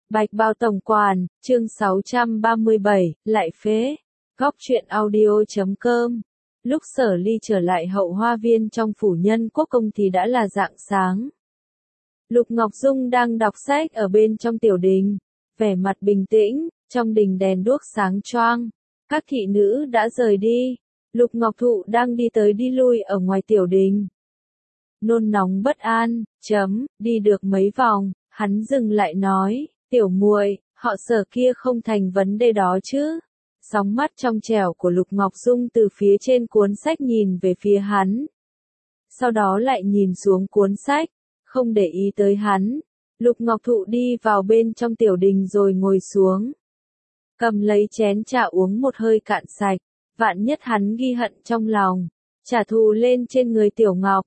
Bạch Bao Tổng Quản, chương 637, lại phế. Góc truyện audio.com. Lúc Sở Ly trở lại hậu hoa viên trong phủ Nhân Quốc Công thì đã là rạng sáng. Lục Ngọc Dung đang đọc sách ở bên trong tiểu đình, vẻ mặt bình tĩnh, trong đình đèn đuốc sáng choang. Các thị nữ đã rời đi, Lục Ngọc Thụ đang đi tới đi lui ở ngoài tiểu đình. Nôn nóng bất an, đi được mấy vòng, hắn dừng lại nói, tiểu muội, họ Sở kia không thành vấn đề đó chứ. Sóng mắt trong trẻo của Lục Ngọc Dung từ phía trên cuốn sách nhìn về phía hắn. Sau đó lại nhìn xuống cuốn sách, không để ý tới hắn. Lục Ngọc Thụ đi vào bên trong tiểu đình rồi ngồi xuống. Cầm lấy chén trà uống một hơi cạn sạch, vạn nhất hắn ghi hận trong lòng, trả thù lên trên người Tiểu Ngọc,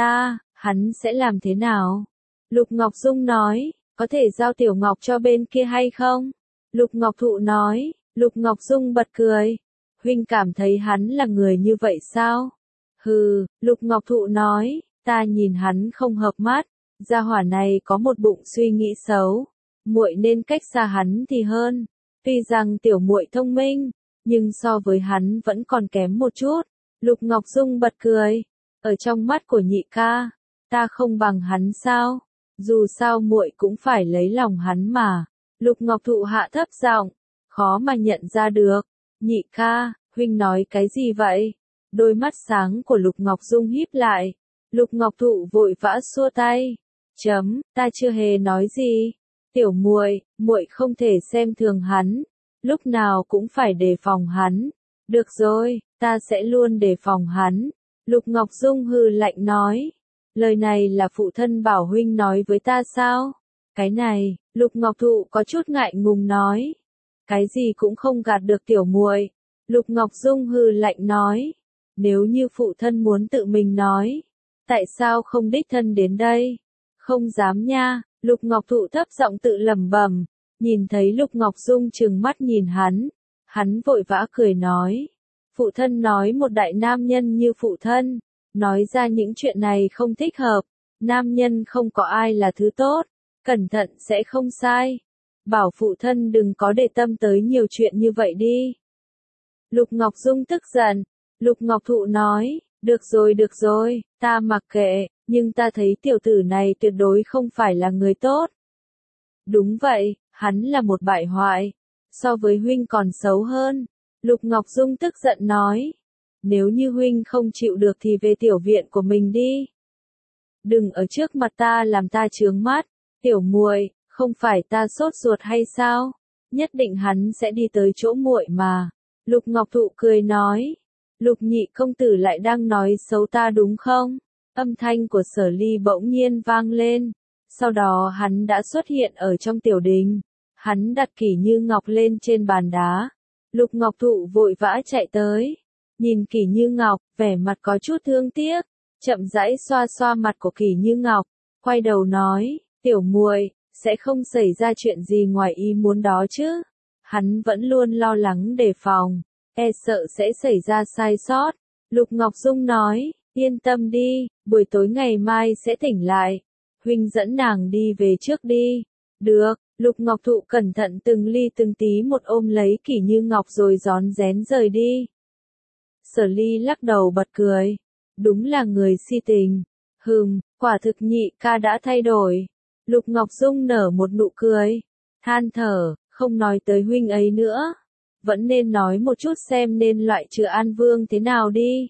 hắn sẽ làm thế nào? Lục Ngọc Dung nói, có thể giao Tiểu Ngọc cho bên kia hay không? Lục Ngọc Thụ nói, Lục Ngọc Dung bật cười, huynh cảm thấy hắn là người như vậy sao? Hừ, Lục Ngọc Thụ nói, ta nhìn hắn không hợp mắt, gia hỏa này có một bụng suy nghĩ xấu, muội nên cách xa hắn thì hơn. Tuy rằng tiểu muội thông minh, nhưng so với hắn vẫn còn kém một chút. Lục Ngọc Dung bật cười, ở trong mắt của nhị ca, ta không bằng hắn sao? Dù sao muội cũng phải lấy lòng hắn mà. Lục Ngọc Thụ hạ thấp giọng, khó mà nhận ra được. Nhị ca, huynh nói cái gì vậy? Đôi mắt sáng của Lục Ngọc Dung híp lại. Lục Ngọc Thụ vội vã xua tay. Ta chưa hề nói gì. Tiểu muội, muội không thể xem thường hắn, lúc nào cũng phải đề phòng hắn. Được rồi, ta sẽ luôn đề phòng hắn. Lục Ngọc Dung hừ lạnh nói. Lời này là phụ thân bảo huynh nói với ta sao? Cái này, Lục Ngọc Thụ có chút ngại ngùng nói. Cái gì cũng không gạt được tiểu muội. Lục Ngọc Dung hừ lạnh nói. Nếu như phụ thân muốn tự mình nói, tại sao không đích thân đến đây? Không dám nha. Lục Ngọc Thụ thấp giọng tự lẩm bẩm, nhìn thấy Lục Ngọc Dung trừng mắt nhìn hắn vội vã cười nói. Phụ thân nói một đại nam nhân như phụ thân, nói ra những chuyện này không thích hợp, nam nhân không có ai là thứ tốt, cẩn thận sẽ không sai. Bảo phụ thân đừng có để tâm tới nhiều chuyện như vậy đi. Lục Ngọc Dung tức giận, Lục Ngọc Thụ nói, được rồi, ta mặc kệ. Nhưng ta thấy tiểu tử này tuyệt đối không phải là người tốt. Đúng vậy, hắn là một bại hoại, so với huynh còn xấu hơn. Lục Ngọc Dung tức giận nói, nếu như huynh không chịu được thì về tiểu viện của mình đi. Đừng ở trước mặt ta làm ta chướng mắt, tiểu muội, không phải ta sốt ruột hay sao? Nhất định hắn sẽ đi tới chỗ muội mà. Lục Ngọc Thụ cười nói, Lục nhị công tử lại đang nói xấu ta đúng không? Âm thanh của Sở Ly bỗng nhiên vang lên, sau đó hắn đã xuất hiện ở trong tiểu đình. Hắn đặt Kỷ Như Ngọc lên trên bàn đá. Lục Ngọc Thụ vội vã chạy tới, nhìn Kỷ Như Ngọc, vẻ mặt có chút thương tiếc, chậm rãi xoa xoa mặt của Kỷ Như Ngọc, quay đầu nói, tiểu muội, sẽ không xảy ra chuyện gì ngoài ý muốn đó chứ? Hắn vẫn luôn lo lắng đề phòng, sợ sẽ xảy ra sai sót. Lục Ngọc Dung nói, yên tâm đi, buổi tối ngày mai sẽ tỉnh lại. Huynh dẫn nàng đi về trước đi. Được, Lục Ngọc Thụ cẩn thận từng ly từng tí một ôm lấy Kỷ Như Ngọc rồi rón rén rời đi. Sở Ly lắc đầu bật cười. Đúng là người si tình. Quả thực nhị ca đã thay đổi. Lục Ngọc Dung nở một nụ cười. Than thở, không nói tới huynh ấy nữa. Vẫn nên nói một chút xem nên loại trừ An Vương thế nào đi.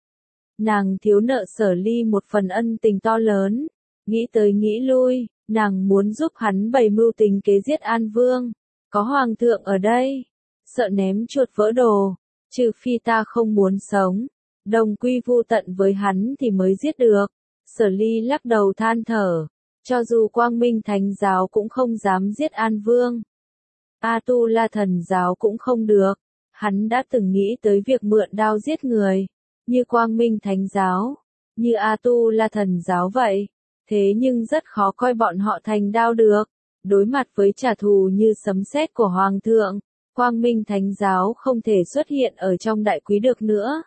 Nàng thiếu nợ Sở Ly một phần ân tình to lớn, nghĩ tới nghĩ lui, nàng muốn giúp hắn bày mưu tính kế giết An Vương. Có hoàng thượng ở đây, sợ ném chuột vỡ đồ, trừ phi ta không muốn sống, đồng quy vu tận với hắn thì mới giết được. Sở Ly lắc đầu than thở, cho dù Quang Minh Thánh giáo cũng không dám giết An Vương, A Tu La Thần giáo cũng không được. Hắn đã từng nghĩ tới việc mượn đao giết người, như Quang Minh Thánh giáo, như A Tu La Thần giáo vậy. Thế nhưng rất khó coi bọn họ thành đao được. Đối mặt với trả thù như sấm sét của Hoàng thượng, Quang Minh Thánh giáo không thể xuất hiện ở trong đại quý được nữa.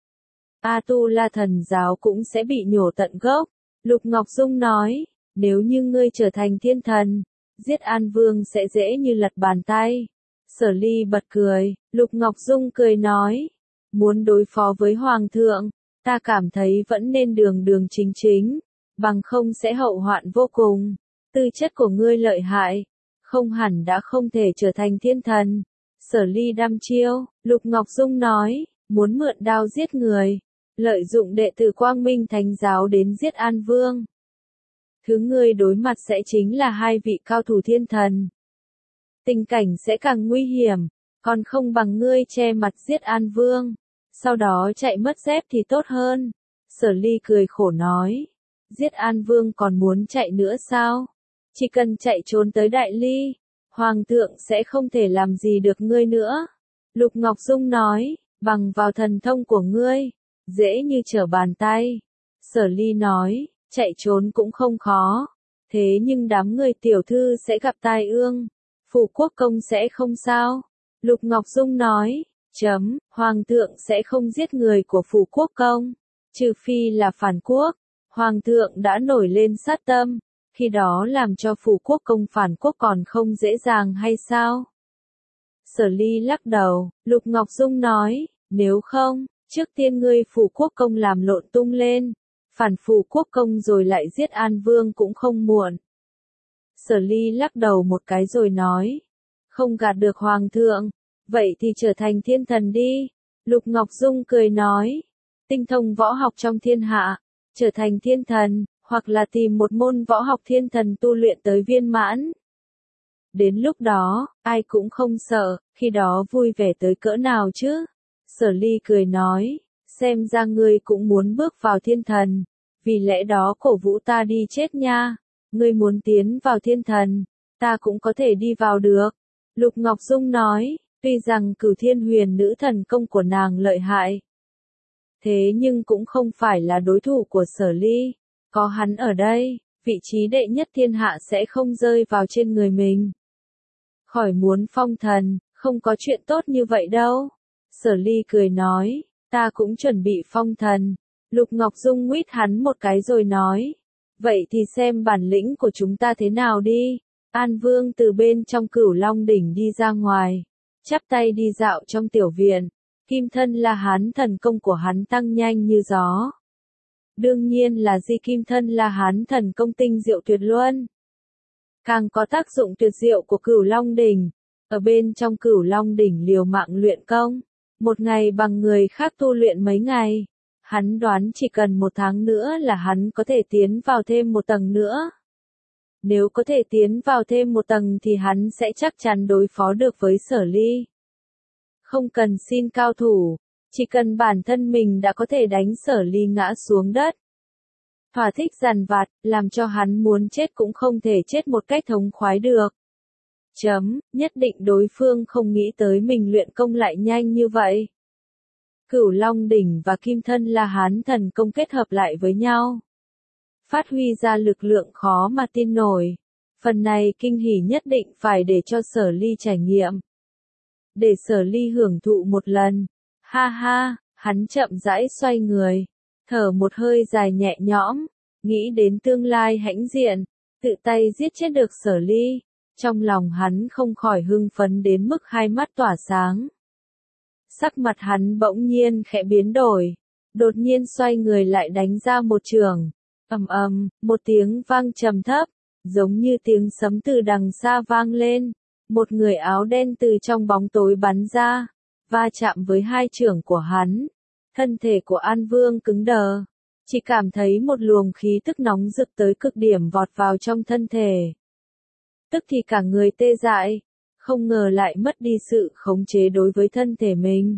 A Tu La Thần giáo cũng sẽ bị nhổ tận gốc. Lục Ngọc Dung nói, nếu như ngươi trở thành thiên thần, giết An Vương sẽ dễ như lật bàn tay. Sở Ly bật cười, Lục Ngọc Dung cười nói, muốn đối phó với Hoàng thượng, ta cảm thấy vẫn nên đường đường chính chính, bằng không sẽ hậu hoạn vô cùng. Tư chất của ngươi lợi hại, không hẳn đã không thể trở thành thiên thần. Sở Ly đăm chiêu, Lục Ngọc Dung nói, muốn mượn đao giết người, lợi dụng đệ tử Quang Minh Thánh giáo đến giết An Vương. Thứ ngươi đối mặt sẽ chính là hai vị cao thủ thiên thần. Tình cảnh sẽ càng nguy hiểm, còn không bằng ngươi che mặt giết An Vương, sau đó chạy mất dép thì tốt hơn. Sở Ly cười khổ nói, giết An Vương còn muốn chạy nữa sao? Chỉ cần chạy trốn tới Đại Ly, Hoàng thượng sẽ không thể làm gì được ngươi nữa. Lục Ngọc Dung nói, bằng vào thần thông của ngươi, dễ như trở bàn tay. Sở Ly nói, chạy trốn cũng không khó, thế nhưng đám người tiểu thư sẽ gặp tai ương, Phủ Quốc công sẽ không sao. Lục Ngọc Dung nói, Hoàng thượng sẽ không giết người của Phủ Quốc công, trừ phi là phản quốc. Hoàng thượng đã nổi lên sát tâm, khi đó làm cho Phủ Quốc công phản quốc còn không dễ dàng hay sao? Sở Ly lắc đầu, Lục Ngọc Dung nói, nếu không, trước tiên ngươi Phủ Quốc công làm lộn tung lên, phản Phủ Quốc công rồi lại giết An Vương cũng không muộn. Sở Ly lắc đầu một cái rồi nói, không gạt được Hoàng thượng, vậy thì trở thành thiên thần đi. Lục Ngọc Dung cười nói, tinh thông võ học trong thiên hạ, trở thành thiên thần, hoặc là tìm một môn võ học thiên thần tu luyện tới viên mãn. Đến lúc đó, ai cũng không sợ, khi đó vui vẻ tới cỡ nào chứ? Sở Ly cười nói, xem ra ngươi cũng muốn bước vào thiên thần, vì lẽ đó cổ vũ ta đi chết nha. Ngươi muốn tiến vào thiên thần, ta cũng có thể đi vào được. Lục Ngọc Dung nói, tuy rằng Cửu Thiên Huyền Nữ thần công của nàng lợi hại, thế nhưng cũng không phải là đối thủ của Sở Ly. Có hắn ở đây, vị trí đệ nhất thiên hạ sẽ không rơi vào trên người mình. Khỏi muốn phong thần, không có chuyện tốt như vậy đâu. Sở Ly cười nói, ta cũng chuẩn bị phong thần. Lục Ngọc Dung nguyết hắn một cái rồi nói, vậy thì xem bản lĩnh của chúng ta thế nào đi. An Vương từ bên trong Cửu Long đỉnh đi ra ngoài, chắp tay đi dạo trong tiểu viện. Kim Thân La Hán thần công của hắn tăng nhanh như gió. Đương nhiên là Di Kim Thân La Hán thần công tinh diệu tuyệt luân. Càng có tác dụng tuyệt diệu của Cửu Long đỉnh, ở bên trong Cửu Long đỉnh liều mạng luyện công, một ngày bằng người khác tu luyện mấy ngày. Hắn đoán chỉ cần 1 tháng nữa là hắn có thể tiến vào thêm một tầng nữa. Nếu có thể tiến vào thêm một tầng thì hắn sẽ chắc chắn đối phó được với Sở Ly. Không cần xin cao thủ, chỉ cần bản thân mình đã có thể đánh Sở Ly ngã xuống đất. Thỏa thích dằn vặt, làm cho hắn muốn chết cũng không thể chết một cách thống khoái được. Nhất định đối phương không nghĩ tới mình luyện công lại nhanh như vậy. Cửu Long đỉnh và Kim Thân La Hán thần công kết hợp lại với nhau, phát huy ra lực lượng khó mà tin nổi. Phần này kinh hỉ nhất định phải để cho Sở Ly trải nghiệm. Để Sở Ly hưởng thụ một lần. Ha ha, hắn chậm rãi xoay người, thở một hơi dài nhẹ nhõm, nghĩ đến tương lai hãnh diện, tự tay giết chết được Sở Ly. Trong lòng hắn không khỏi hưng phấn đến mức hai mắt tỏa sáng. Sắc mặt hắn bỗng nhiên khẽ biến đổi, đột nhiên xoay người lại đánh ra một chưởng. Một tiếng vang trầm thấp, giống như tiếng sấm từ đằng xa vang lên. Một người áo đen từ trong bóng tối bắn ra, va chạm với hai chưởng của hắn. Thân thể của An Vương cứng đờ, chỉ cảm thấy một luồng khí tức nóng rực tới cực điểm vọt vào trong thân thể. Tức thì cả người tê dại, không ngờ lại mất đi sự khống chế đối với thân thể mình.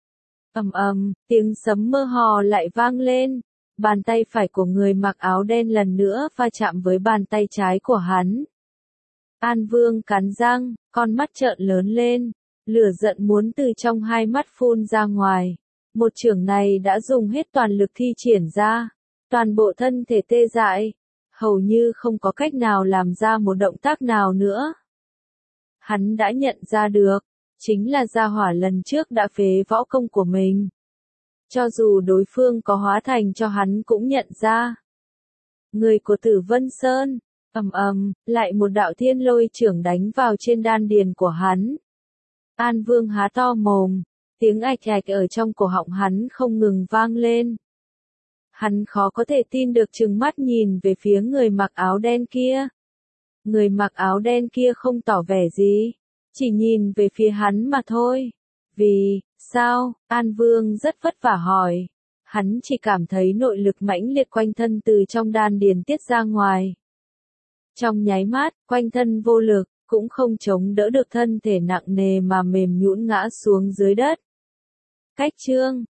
Tiếng sấm mơ hồ lại vang lên. Bàn tay phải của người mặc áo đen lần nữa va chạm với bàn tay trái của hắn. An Vương cắn răng, con mắt trợn lớn lên, lửa giận muốn từ trong hai mắt phun ra ngoài. Một chưởng này đã dùng hết toàn lực thi triển ra, toàn bộ thân thể tê dại, hầu như không có cách nào làm ra một động tác nào nữa. Hắn đã nhận ra được, chính là gia hỏa lần trước đã phế võ công của mình. Cho dù đối phương có hóa thành cho hắn cũng nhận ra. Người của Tử Vân Sơn, Lại một đạo thiên lôi chưởng đánh vào trên đan điền của hắn. An Vương há to mồm, tiếng ạch ạch ở trong cổ họng hắn không ngừng vang lên. Hắn khó có thể tin được trừng mắt nhìn về phía người mặc áo đen kia. Người mặc áo đen kia không tỏ vẻ gì, chỉ nhìn về phía hắn mà thôi. Vì sao? An Vương rất vất vả hỏi. Hắn chỉ cảm thấy nội lực mãnh liệt quanh thân từ trong đan điền tiết ra ngoài. Trong nháy mắt, quanh thân vô lực, cũng không chống đỡ được thân thể nặng nề mà mềm nhũn ngã xuống dưới đất. Cách chương